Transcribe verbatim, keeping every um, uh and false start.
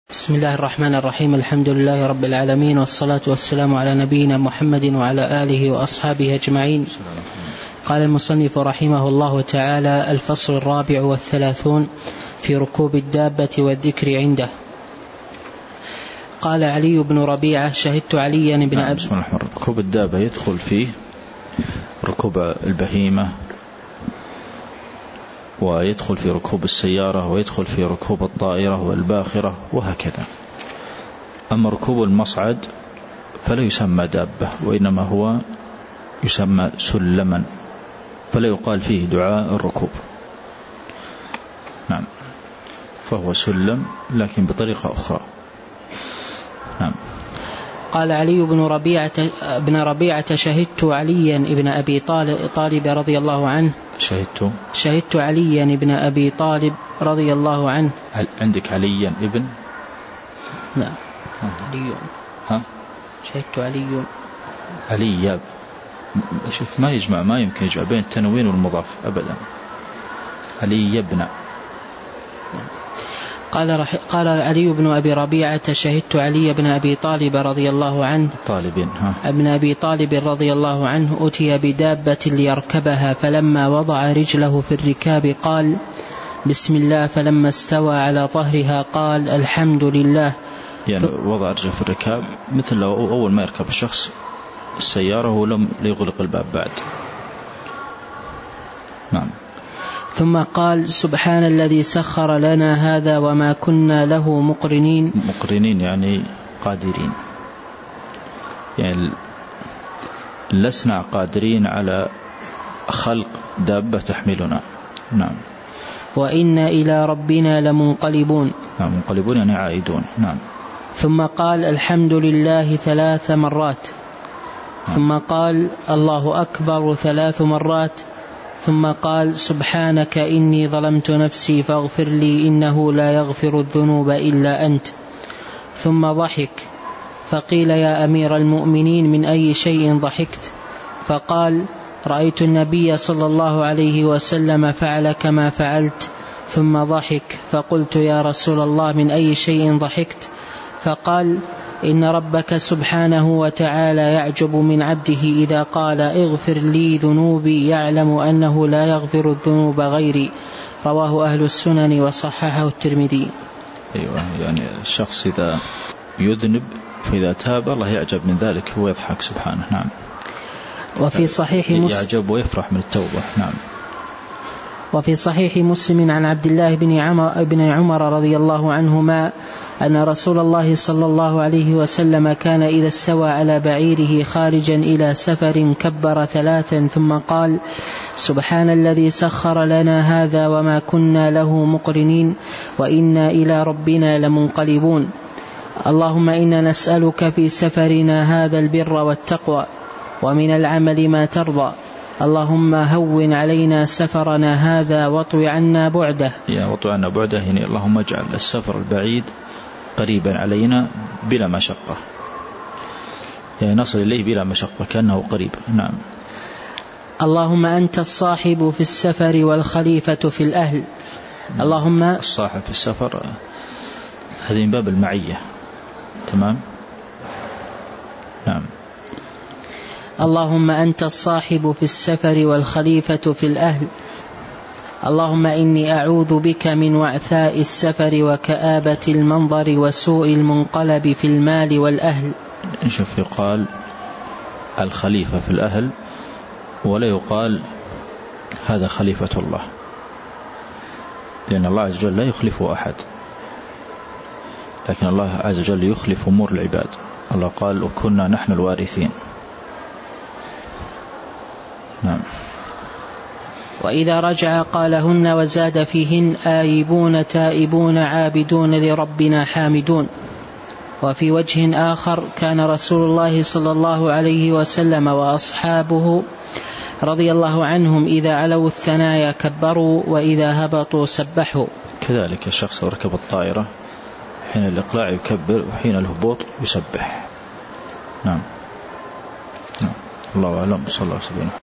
بسم الله الرحمن الرحيم. الحمد لله رب العالمين، والصلاة والسلام على نبينا محمد وعلى آله وأصحابه أجمعين. قال المصنف رحمه الله تعالى: الفصل الرابع والثلاثون في ركوب الدابة والذكر عنده. قال علي بن ربيعة: شهدت عليا بن نعم. بسم الله الرحمن الرحيم. ركوب الدابة يدخل فيه ركوب البهيمة، ويدخل في ركوب السيارة، ويدخل في ركوب الطائرة والباخرة وهكذا. أما ركوب المصعد فلا يسمى دابة، وإنما هو يسمى سلما، فلا يقال فيه دعاء الركوب. نعم، فهو سلم لكن بطريقة أخرى. نعم. قال علي بن ربيعة بن ربيعة: شهدت عليا ابن أبي طالب رضي الله عنه. شهدت شهدت عليا ابن أبي طالب رضي الله عنه. هل عندك عليا ابن؟ لا. علي. ها؟ شهدت علي. علي. شوف، ما يجمع، ما يمكن يجمع بين التنوين والمضاف أبدا. علي ابن. قال رح... قال علي بن أبي ربيعة: شهدت علي بن أبي طالب رضي الله عنه طالب ها ابن أبي طالب رضي الله عنه أتي بدابة ليركبها، فلما وضع رجله في الركاب قال: بسم الله، فلما استوى على ظهرها قال: الحمد لله. يعني ف... وضع رجله في الركاب مثل لو أول ما يركب الشخص السيارة ولم يغلق الباب بعد. نعم. ثم قال: سبحان الذي سخر لنا هذا وما كنا له مقرنين. مقرنين يعني قادرين، يعني لسنا قادرين على خلق دابة تحملنا. نعم. وإنا إلى ربنا لمنقلبون. نعم، منقلبون يعني عائدون. نعم. ثم قال: الحمد لله ثلاث مرات. نعم. ثم قال: الله أكبر ثلاث مرات. ثم قال: سبحانك إني ظلمت نفسي فاغفر لي إنه لا يغفر الذنوب إلا أنت. ثم ضحك، فقيل: يا أمير المؤمنين من أي شيء ضحكت؟ فقال: رأيت النبي صلى الله عليه وسلم فعل كما فعلت. ثم ضحك، فقلت: يا رسول الله من أي شيء ضحكت؟ فقال: إن ربك سبحانه وتعالى يعجب من عبده إذا قال: اغفر لي ذنوبي، يعلم أنه لا يغفر الذنوب غيري. رواه أهل السنن وصححه الترمذي. أيوة، يعني الشخص إذا يذنب فإذا تاب الله يعجب من ذلك ويضحك سبحانه. نعم. وفي صحيح مسلم يعجب ويفرح من التوبة. نعم. وفي صحيح مسلم عن عبد الله بن عمر, بن عمر رضي الله عنهما أن رسول الله صلى الله عليه وسلم كان إذا استوى على بعيره خارجا إلى سفر كبر ثلاثا ثم قال: سبحان الذي سخر لنا هذا وما كنا له مقرنين وإنا إلى ربنا لمنقلبون. اللهم إنا نسألك في سفرنا هذا البر والتقوى ومن العمل ما ترضى. اللهم هون علينا سفرنا هذا واطوي عنا بعده. يا واطوي عنا بعده يعني اللهم اجعل السفر البعيد قريبا علينا بلا مشقة، يعني نصل إليه بلا مشقة كأنه قريب. نعم. اللهم أنت الصاحب في السفر والخليفة في الأهل. اللهم الصاحب في السفر هذه من باب المعية. تمام. نعم. اللهم أنت الصاحب في السفر والخليفة في الأهل. اللهم إني أعوذ بك من وعثاء السفر وكآبة المنظر وسوء المنقلب في المال والأهل. شوف، يقال الخليفة في الأهل ولا يقال هذا خليفة الله، لأن الله عز وجل لا يخلفه أحد، لكن الله عز وجل يخلف أمور العباد. الله قال: وكنا نحن الوارثين. نعم. وإذا رجع قالهن وزاد فيهن: آيبون تائبون عابدون لربنا حامدون. وفي وجه آخر كان رسول الله صلى الله عليه وسلم وأصحابه رضي الله عنهم إذا علوا الثنايا كبروا وإذا هبطوا سبحوا. كذلك الشخص ركب الطائرة حين الإقلاع يكبر وحين الهبوط يسبح. نعم. نعم. الله أعلم. صلى الله عليه وسلم.